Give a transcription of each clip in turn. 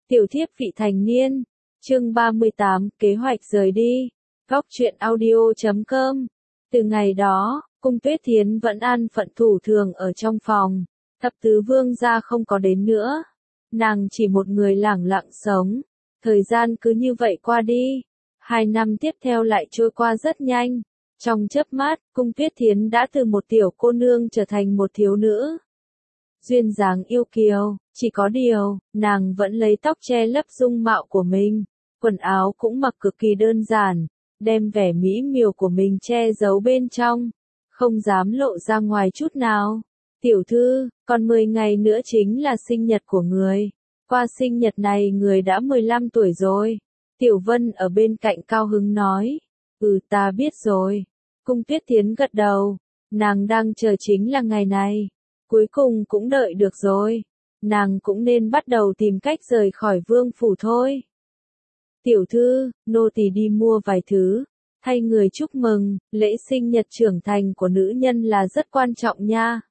Tiểu thiếp vị thành niên. Chương 38, kế hoạch rời đi. Góc truyện audio.com. Từ ngày đó, Cung Tuyết Thiến vẫn an phận thủ thường ở trong phòng. Thập tứ vương gia không có đến nữa. Nàng chỉ một người lẳng lặng sống. Thời gian cứ như vậy qua đi. 2 năm tiếp theo lại trôi qua rất nhanh. Trong chớp mắt, Cung Tuyết Thiến đã từ một tiểu cô nương trở thành một thiếu nữ. Duyên dáng yêu kiều, chỉ có điều, nàng vẫn lấy tóc che lấp dung mạo của mình. Quần áo cũng mặc cực kỳ đơn giản, đem vẻ mỹ miều của mình che giấu bên trong, không dám lộ ra ngoài chút nào. Tiểu thư, còn 10 ngày nữa chính là sinh nhật của người. Qua sinh nhật này người đã 15 tuổi rồi. Tiểu Vân ở bên cạnh cao hứng nói. Ta biết rồi. Cung Tuyết Thiến gật đầu. Nàng đang chờ chính là ngày này. Cuối cùng cũng đợi được rồi. Nàng cũng nên bắt đầu tìm cách rời khỏi vương phủ thôi. Tiểu thư, nô tỳ đi mua vài thứ. Thay người chúc mừng, lễ sinh nhật trưởng thành của nữ nhân là rất quan trọng nha.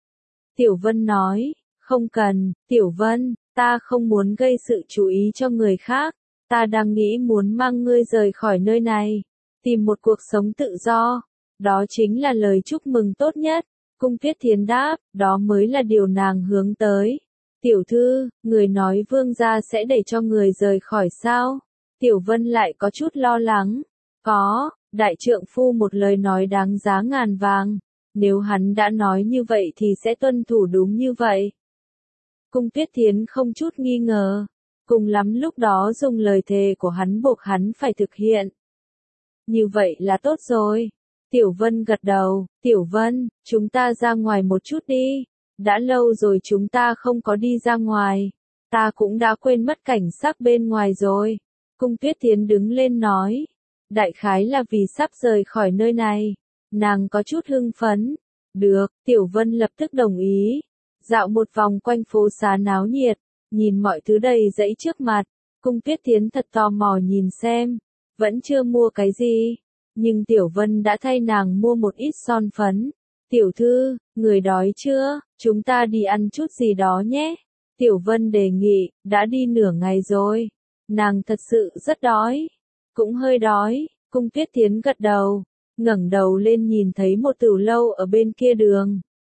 Tiểu Vân nói, không cần, Tiểu Vân, ta không muốn gây sự chú ý cho người khác. Ta đang nghĩ muốn mang ngươi rời khỏi nơi này, tìm một cuộc sống tự do. Đó chính là lời chúc mừng tốt nhất. Cung Tuyết Thiến đáp, đó mới là điều nàng hướng tới. Tiểu thư, người nói vương gia sẽ để cho người rời khỏi sao? Tiểu Vân lại có chút lo lắng. Có, đại trượng phu một lời nói đáng giá ngàn vàng. Nếu hắn đã nói như vậy thì sẽ tuân thủ đúng như vậy. Cung Tuyết Thiến không chút nghi ngờ. Cùng lắm lúc đó dùng lời thề của hắn buộc hắn phải thực hiện. Như vậy là tốt rồi. Tiểu Vân gật đầu. Tiểu Vân, chúng ta ra ngoài một chút đi. Đã lâu rồi chúng ta không có đi ra ngoài. Ta cũng đã quên mất cảnh sắc bên ngoài rồi. Cung Tuyết Thiến đứng lên nói. Đại khái là vì sắp rời khỏi nơi này. Nàng có chút hưng phấn. Được, Tiểu Vân lập tức đồng ý. Dạo một vòng quanh phố xá náo nhiệt. Nhìn mọi thứ đầy dẫy trước mặt. Cung Tuyết Thiến thật tò mò nhìn xem. Vẫn chưa mua cái gì. Nhưng Tiểu Vân đã thay nàng mua một ít son phấn. Tiểu thư, người đói chưa? Chúng ta đi ăn chút gì đó nhé. Tiểu Vân đề nghị, đã đi nửa ngày rồi. Nàng thật sự rất đói. Cũng hơi đói. Cung Tuyết Thiến gật đầu. Ngẩng đầu lên nhìn thấy một tửu lâu ở bên kia đường.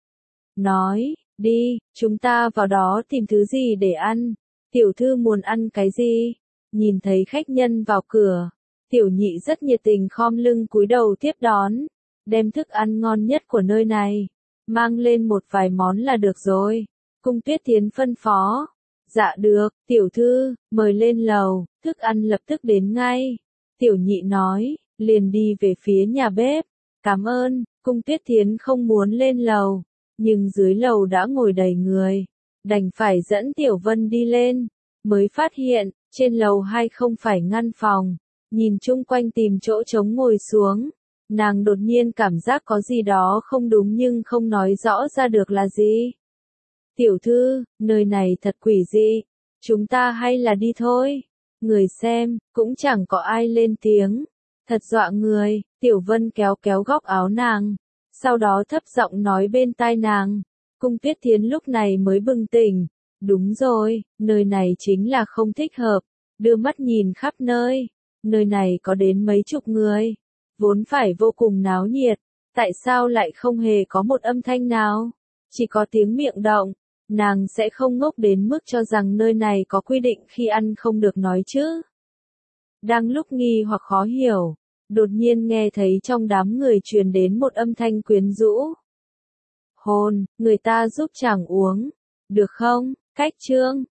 Nói, đi, chúng ta vào đó tìm thứ gì để ăn. Tiểu thư muốn ăn cái gì? Nhìn thấy khách nhân vào cửa. Tiểu nhị rất nhiệt tình khom lưng cúi đầu tiếp đón. Đem thức ăn ngon nhất của nơi này. Mang lên một vài món là được rồi. Cung Tuyết Thiến phân phó. Dạ được, tiểu thư, mời lên lầu, thức ăn lập tức đến ngay. Tiểu nhị nói, liền đi về phía nhà bếp. Cảm ơn, Cung Tuyết Thiến không muốn lên lầu. Nhưng dưới lầu đã ngồi đầy người. Đành phải dẫn Tiểu Vân đi lên. Mới phát hiện, trên lầu 2 không phải ngăn phòng. Nhìn chung quanh tìm chỗ trống ngồi xuống. Nàng đột nhiên cảm giác có gì đó không đúng nhưng không nói rõ ra được là gì. Tiểu thư, nơi này thật quỷ dị. Chúng ta hay là đi thôi. Người xem, cũng chẳng có ai lên tiếng. Thật dọa người. Tiểu Vân kéo kéo góc áo nàng. Sau đó thấp giọng nói bên tai nàng. Cung Tuyết Thiến lúc này mới bừng tỉnh. Đúng rồi, nơi này chính là không thích hợp. Đưa mắt nhìn khắp nơi. Nơi này có đến mấy chục người. Vốn phải vô cùng náo nhiệt. Tại sao lại không hề có một âm thanh nào? Chỉ có tiếng miệng động. Nàng sẽ không ngốc đến mức cho rằng nơi này có quy định khi ăn không được nói chứ. Đang lúc nghi hoặc khó hiểu. Đột nhiên nghe thấy trong đám người truyền đến một âm thanh quyến rũ. Hôn, người ta giúp chàng uống. Được không? Cách trương.